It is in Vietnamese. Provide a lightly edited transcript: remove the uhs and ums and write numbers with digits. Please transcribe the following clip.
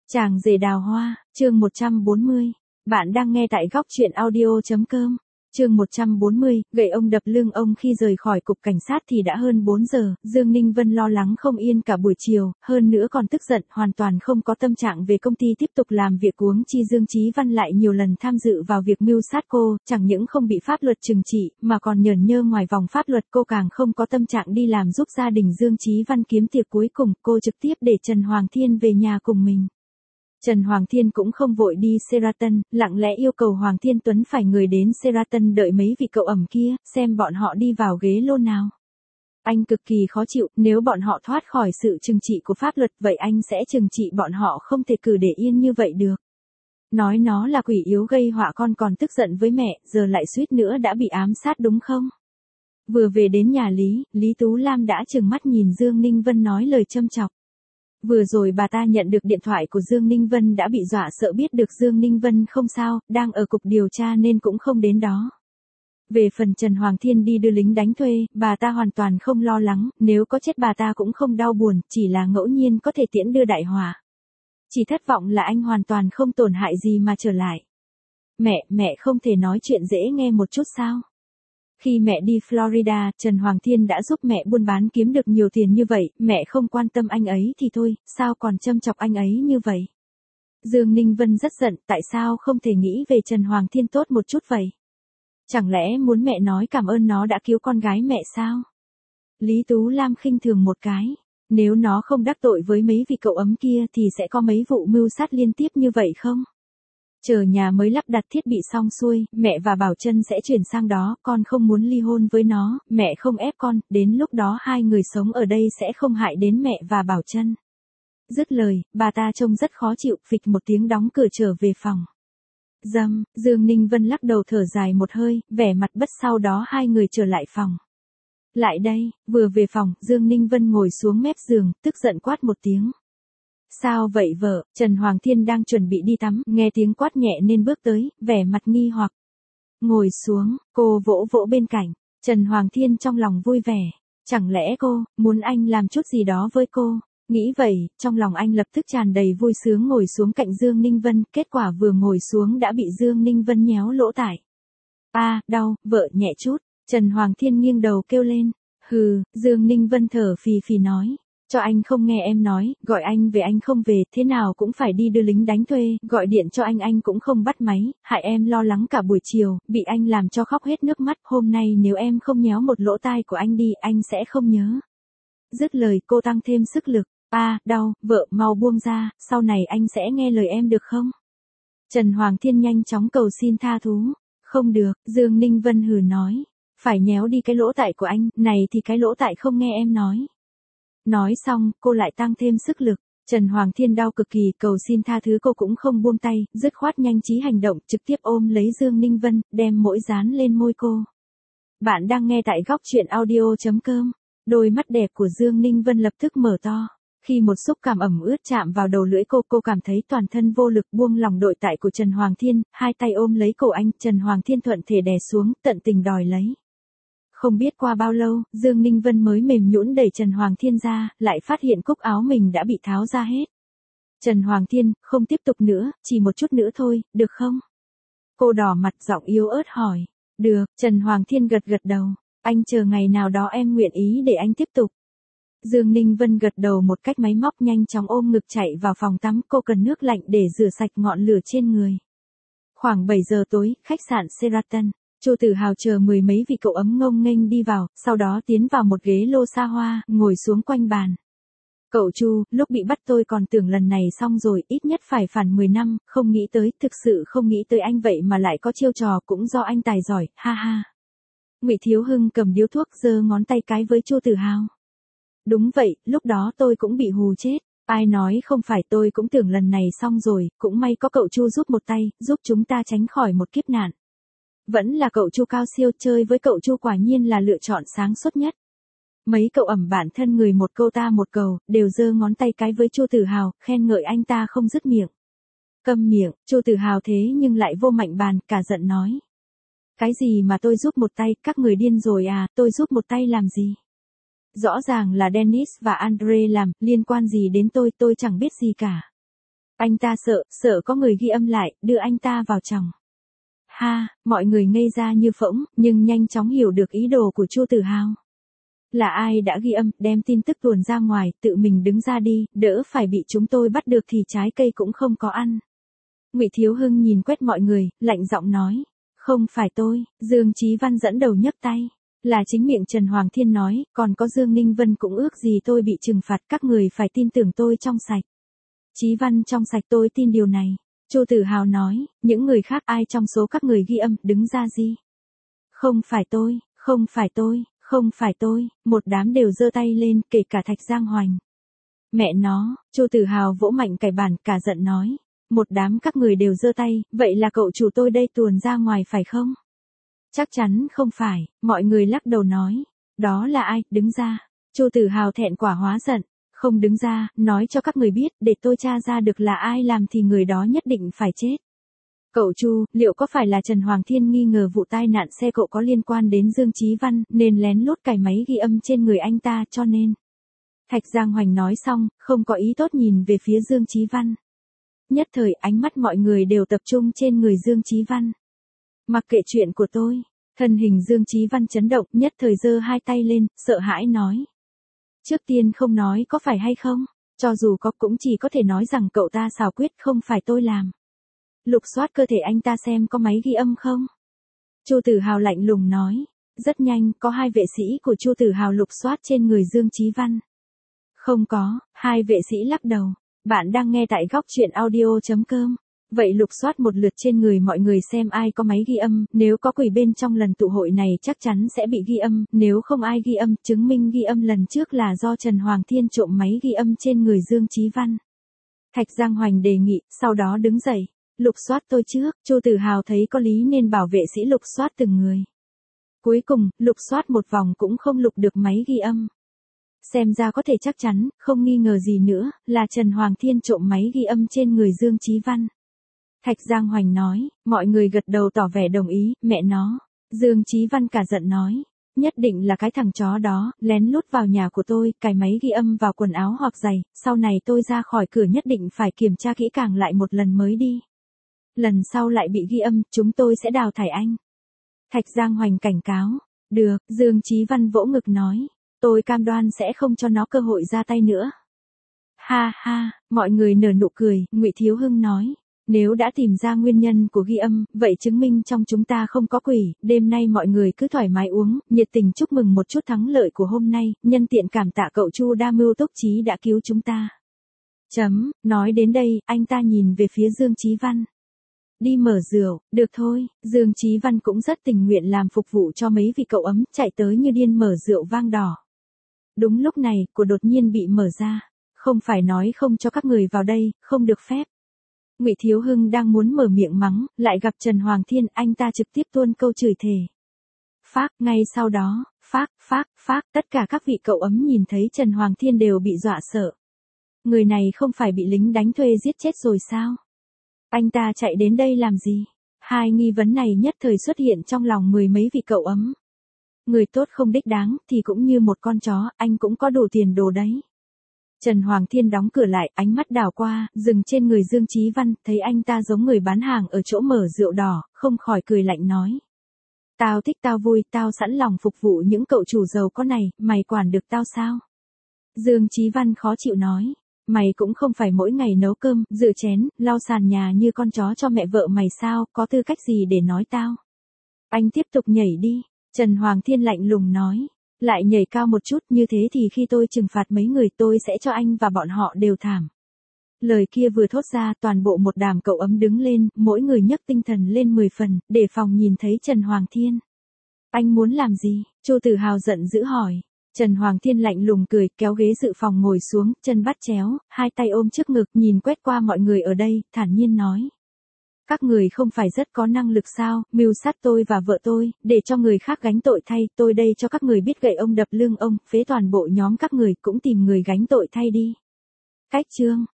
Chàng rể đào hoa, chương 140. Bạn đang nghe tại góc truyện audio.com. Chương 140, gậy ông đập lưng ông. Khi rời khỏi cục cảnh sát thì đã hơn 4 giờ, Dương Ninh Vân lo lắng không yên cả buổi chiều, hơn nữa còn tức giận, hoàn toàn không có tâm trạng về công ty tiếp tục làm việc. Huống chi Dương Chí Văn lại nhiều lần tham dự vào việc mưu sát cô, chẳng những không bị pháp luật trừng trị, mà còn nhởn nhơ ngoài vòng pháp luật. Cô càng không có tâm trạng đi làm giúp gia đình Dương Chí Văn kiếm tiệc. Cuối cùng, cô trực tiếp để Trần Hoàng Thiên về nhà cùng mình. Trần Hoàng Thiên cũng không vội đi Sheraton, lặng lẽ yêu cầu Hoàng Thiên Tuấn phải người đến Sheraton đợi mấy vị cậu ẩm kia, xem bọn họ đi vào ghế lô nào. Anh cực kỳ khó chịu, nếu bọn họ thoát khỏi sự trừng trị của pháp luật, vậy anh sẽ trừng trị bọn họ, không thể cứ để yên như vậy được. Nói nó là quỷ yếu gây họa, con còn tức giận với mẹ, giờ lại suýt nữa đã bị ám sát đúng không? Vừa về đến nhà Lý Tú Lam đã trừng mắt nhìn Dương Ninh Vân nói lời châm chọc. Vừa rồi bà ta nhận được điện thoại của Dương Ninh Vân đã bị dọa sợ, biết được Dương Ninh Vân không sao, đang ở cục điều tra nên cũng không đến đó. Về phần Trần Hoàng Thiên đi đưa lính đánh thuê, bà ta hoàn toàn không lo lắng, nếu có chết bà ta cũng không đau buồn, chỉ là ngẫu nhiên có thể tiễn đưa đại họa. Chỉ thất vọng là anh hoàn toàn không tổn hại gì mà trở lại. Mẹ không thể nói chuyện dễ nghe một chút sao? Khi mẹ đi Florida, Trần Hoàng Thiên đã giúp mẹ buôn bán kiếm được nhiều tiền như vậy, mẹ không quan tâm anh ấy thì thôi, sao còn châm chọc anh ấy như vậy? Dương Ninh Vân rất giận, tại sao không thể nghĩ về Trần Hoàng Thiên tốt một chút vậy? Chẳng lẽ muốn mẹ nói cảm ơn nó đã cứu con gái mẹ sao? Lý Tú Lam khinh thường một cái, nếu nó không đắc tội với mấy vị cậu ấm kia thì sẽ có mấy vụ mưu sát liên tiếp như vậy không? Chờ nhà mới lắp đặt thiết bị xong xuôi, mẹ và Bảo Trân sẽ chuyển sang đó, con không muốn ly hôn với nó, mẹ không ép con, đến lúc đó hai người sống ở đây sẽ không hại đến mẹ và Bảo Trân. Dứt lời, bà ta trông rất khó chịu, phịch một tiếng đóng cửa trở về phòng. Dương Ninh Vân lắc đầu thở dài một hơi, vẻ mặt bất. Sau đó hai người trở lại phòng. Lại đây, vừa về phòng, Dương Ninh Vân ngồi xuống mép giường, tức giận quát một tiếng. Sao vậy vợ? Trần Hoàng Thiên đang chuẩn bị đi tắm, nghe tiếng quát nhẹ nên bước tới, vẻ mặt nghi hoặc. Ngồi xuống, cô vỗ vỗ bên cạnh. Trần Hoàng Thiên trong lòng vui vẻ. Chẳng lẽ cô muốn anh làm chút gì đó với cô? Nghĩ vậy, trong lòng anh lập tức tràn đầy vui sướng, ngồi xuống cạnh Dương Ninh Vân, kết quả vừa ngồi xuống đã bị Dương Ninh Vân nhéo lỗ tai. Đau, vợ nhẹ chút. Trần Hoàng Thiên nghiêng đầu kêu lên. Hừ, Dương Ninh Vân thở phì phì nói. Cho anh không nghe em nói, gọi anh về anh không về, thế nào cũng phải đi đưa lính đánh thuê, gọi điện cho anh cũng không bắt máy, hại em lo lắng cả buổi chiều, bị anh làm cho khóc hết nước mắt, hôm nay nếu em không nhéo một lỗ tai của anh đi, anh sẽ không nhớ. Dứt lời cô tăng thêm sức lực, đau, vợ mau buông ra, sau này anh sẽ nghe lời em được không? Trần Hoàng Thiên nhanh chóng cầu xin tha thứ. Không được, Dương Ninh Vân hừ nói, phải nhéo đi cái lỗ tai của anh, này thì cái lỗ tai không nghe em nói. Nói xong, cô lại tăng thêm sức lực. Trần Hoàng Thiên đau cực kỳ, cầu xin tha thứ cô cũng không buông tay, dứt khoát nhanh trí hành động, trực tiếp ôm lấy Dương Ninh Vân, đem mũi dán lên môi cô. Bạn đang nghe tại góc truyện audio.com. Đôi mắt đẹp của Dương Ninh Vân lập tức mở to. Khi một xúc cảm ẩm ướt chạm vào đầu lưỡi cô cảm thấy toàn thân vô lực, buông lỏng đội tại của Trần Hoàng Thiên, hai tay ôm lấy cổ anh, Trần Hoàng Thiên thuận thể đè xuống, tận tình đòi lấy. Không biết qua bao lâu, Dương Ninh Vân mới mềm nhũn đẩy Trần Hoàng Thiên ra, lại phát hiện cúc áo mình đã bị tháo ra hết. Trần Hoàng Thiên, không tiếp tục nữa, chỉ một chút nữa thôi, được không? Cô đỏ mặt giọng yếu ớt hỏi. Được, Trần Hoàng Thiên gật đầu. Anh chờ ngày nào đó em nguyện ý để anh tiếp tục. Dương Ninh Vân gật đầu một cách máy móc, nhanh chóng ôm ngực chạy vào phòng tắm, cô cần nước lạnh để rửa sạch ngọn lửa trên người. Khoảng 7 giờ tối, khách sạn Sheraton. Chu Tử Hào chờ mười mấy vị cậu ấm ngông nghênh đi vào, sau đó tiến vào một ghế lô xa hoa, ngồi xuống quanh bàn. Cậu Chu, lúc bị bắt tôi còn tưởng lần này xong rồi, ít nhất phải phản 10 năm, không nghĩ tới, thực sự không nghĩ tới anh vậy mà lại có chiêu trò, cũng do anh tài giỏi, ha ha. Ngụy Thiếu Hưng cầm điếu thuốc giơ ngón tay cái với Chu Tử Hào. Đúng vậy, lúc đó tôi cũng bị hù chết. Ai nói không phải, tôi cũng tưởng lần này xong rồi, cũng may có cậu Chu giúp một tay, giúp chúng ta tránh khỏi một kiếp nạn. Vẫn là cậu Chu cao siêu, chơi với cậu Chu quả nhiên là lựa chọn sáng suốt nhất. Mấy cậu ẩm bản thân người một câu ta một câu, đều giơ ngón tay cái với Chu Tử Hào, khen ngợi anh ta không dứt miệng. Câm miệng, Chu Tử Hào thế nhưng lại vô mạnh bàn, cả giận nói. Cái gì mà tôi giúp một tay, các người điên rồi à, tôi giúp một tay làm gì? Rõ ràng là Dennis và Andre làm, liên quan gì đến tôi chẳng biết gì cả. Anh ta sợ có người ghi âm lại, đưa anh ta vào chồng. Ha, mọi người ngây ra như phỗng, nhưng nhanh chóng hiểu được ý đồ của Chu Tử Hào. Là ai đã ghi âm, đem tin tức tuồn ra ngoài, tự mình đứng ra đi, đỡ phải bị chúng tôi bắt được thì trái cây cũng không có ăn. Ngụy Thiếu Hưng nhìn quét mọi người, lạnh giọng nói. Không phải tôi, Dương Chí Văn dẫn đầu nhấc tay. Là chính miệng Trần Hoàng Thiên nói, còn có Dương Ninh Vân cũng ước gì tôi bị trừng phạt, các người phải tin tưởng tôi trong sạch. Chí Văn trong sạch, tôi tin điều này. Chu Tử Hào nói, những người khác ai trong số các người ghi âm, đứng ra gì? Không phải tôi, không phải tôi, không phải tôi, một đám đều giơ tay lên, kể cả Thạch Giang Hoành. Mẹ nó, Chu Tử Hào vỗ mạnh cái bàn, cả giận nói. Một đám các người đều giơ tay, vậy là cậu chủ tôi đây tuồn ra ngoài phải không? Chắc chắn không phải, mọi người lắc đầu nói. Đó là ai, đứng ra. Chu Tử Hào thẹn quả hóa giận. Không đứng ra, nói cho các người biết, để tôi tra ra được là ai làm thì người đó nhất định phải chết. Cậu Chu, liệu có phải là Trần Hoàng Thiên nghi ngờ vụ tai nạn xe cộ có liên quan đến Dương Chí Văn, nên lén lút cài máy ghi âm trên người anh ta cho nên. Thạch Giang Hoành nói xong, không có ý tốt nhìn về phía Dương Chí Văn. Nhất thời ánh mắt mọi người đều tập trung trên người Dương Chí Văn. Mặc kệ chuyện của tôi, thân hình Dương Chí Văn chấn động, nhất thời giơ hai tay lên, sợ hãi nói. Trước tiên không nói có phải hay không, cho dù có cũng chỉ có thể nói rằng cậu ta xảo quyệt, không phải tôi làm. Lục soát cơ thể anh ta xem có máy ghi âm không. Chu Tử Hào lạnh lùng nói. Rất nhanh, có hai vệ sĩ của Chu Tử Hào lục soát trên người Dương Chí Văn. Không có, hai vệ sĩ lắc đầu. Bạn đang nghe tại góc truyện audio.com. Vậy lục soát một lượt trên người mọi người xem ai có máy ghi âm, nếu có quỷ bên trong lần tụ hội này chắc chắn sẽ bị ghi âm, nếu không ai ghi âm, chứng minh ghi âm lần trước là do Trần Hoàng Thiên trộm máy ghi âm trên người Dương Chí Văn. Thạch Giang Hoành đề nghị, sau đó đứng dậy, lục soát tôi trước, Chu Tử Hào thấy có lý nên bảo vệ sĩ lục soát từng người. Cuối cùng, lục soát một vòng cũng không lục được máy ghi âm. Xem ra có thể chắc chắn, không nghi ngờ gì nữa, là Trần Hoàng Thiên trộm máy ghi âm trên người Dương Chí Văn. Thạch Giang Hoành nói, mọi người gật đầu tỏ vẻ đồng ý, mẹ nó. Dương Chí Văn cả giận nói, nhất định là cái thằng chó đó, lén lút vào nhà của tôi, cài máy ghi âm vào quần áo hoặc giày, sau này tôi ra khỏi cửa nhất định phải kiểm tra kỹ càng lại một lần mới đi. Lần sau lại bị ghi âm, chúng tôi sẽ đào thải anh. Thạch Giang Hoành cảnh cáo, được, Dương Chí Văn vỗ ngực nói, tôi cam đoan sẽ không cho nó cơ hội ra tay nữa. Ha ha, mọi người nở nụ cười, Ngụy Thiếu Hưng nói. Nếu đã tìm ra nguyên nhân của ghi âm, vậy chứng minh trong chúng ta không có quỷ, đêm nay mọi người cứ thoải mái uống, nhiệt tình chúc mừng một chút thắng lợi của hôm nay, nhân tiện cảm tạ cậu Chu đa mưu túc trí đã cứu chúng ta. Nói đến đây, anh ta nhìn về phía Dương Chí Văn. Đi mở rượu, được thôi, Dương Chí Văn cũng rất tình nguyện làm phục vụ cho mấy vị cậu ấm, chạy tới như điên mở rượu vang đỏ. Đúng lúc này, cửa đột nhiên bị mở ra. Không phải nói không cho các người vào đây, không được phép. Ngụy Thiếu Hưng đang muốn mở miệng mắng, lại gặp Trần Hoàng Thiên, anh ta trực tiếp tuôn câu chửi thề. Phác, ngay sau đó, phác, tất cả các vị cậu ấm nhìn thấy Trần Hoàng Thiên đều bị dọa sợ. Người này không phải bị lính đánh thuê giết chết rồi sao? Anh ta chạy đến đây làm gì? Hai nghi vấn này nhất thời xuất hiện trong lòng mười mấy vị cậu ấm. Người tốt không đích đáng, thì cũng như một con chó, anh cũng có đủ tiền đồ đấy. Trần Hoàng Thiên đóng cửa lại, ánh mắt đảo qua, dừng trên người Dương Chí Văn, thấy anh ta giống người bán hàng ở chỗ mở rượu đỏ, không khỏi cười lạnh nói. Tao thích tao vui, tao sẵn lòng phục vụ những cậu chủ giàu có này, mày quản được tao sao? Dương Chí Văn khó chịu nói. Mày cũng không phải mỗi ngày nấu cơm, rửa chén, lau sàn nhà như con chó cho mẹ vợ mày sao, có tư cách gì để nói tao? Anh tiếp tục nhảy đi, Trần Hoàng Thiên lạnh lùng nói. Lại nhảy cao một chút, như thế thì khi tôi trừng phạt mấy người tôi sẽ cho anh và bọn họ đều thảm. Lời kia vừa thốt ra, toàn bộ một đám cậu ấm đứng lên, mỗi người nhấc tinh thần lên 10 phần, để phòng nhìn thấy Trần Hoàng Thiên. Anh muốn làm gì? Chu Tử Hào giận dữ hỏi. Trần Hoàng Thiên lạnh lùng cười, kéo ghế dự phòng ngồi xuống, chân bắt chéo, hai tay ôm trước ngực, nhìn quét qua mọi người ở đây, thản nhiên nói. Các người không phải rất có năng lực sao, mưu sát tôi và vợ tôi, để cho người khác gánh tội thay, tôi đây cho các người biết gậy ông đập lưng ông, phế toàn bộ nhóm các người, cũng tìm người gánh tội thay đi. Cách chương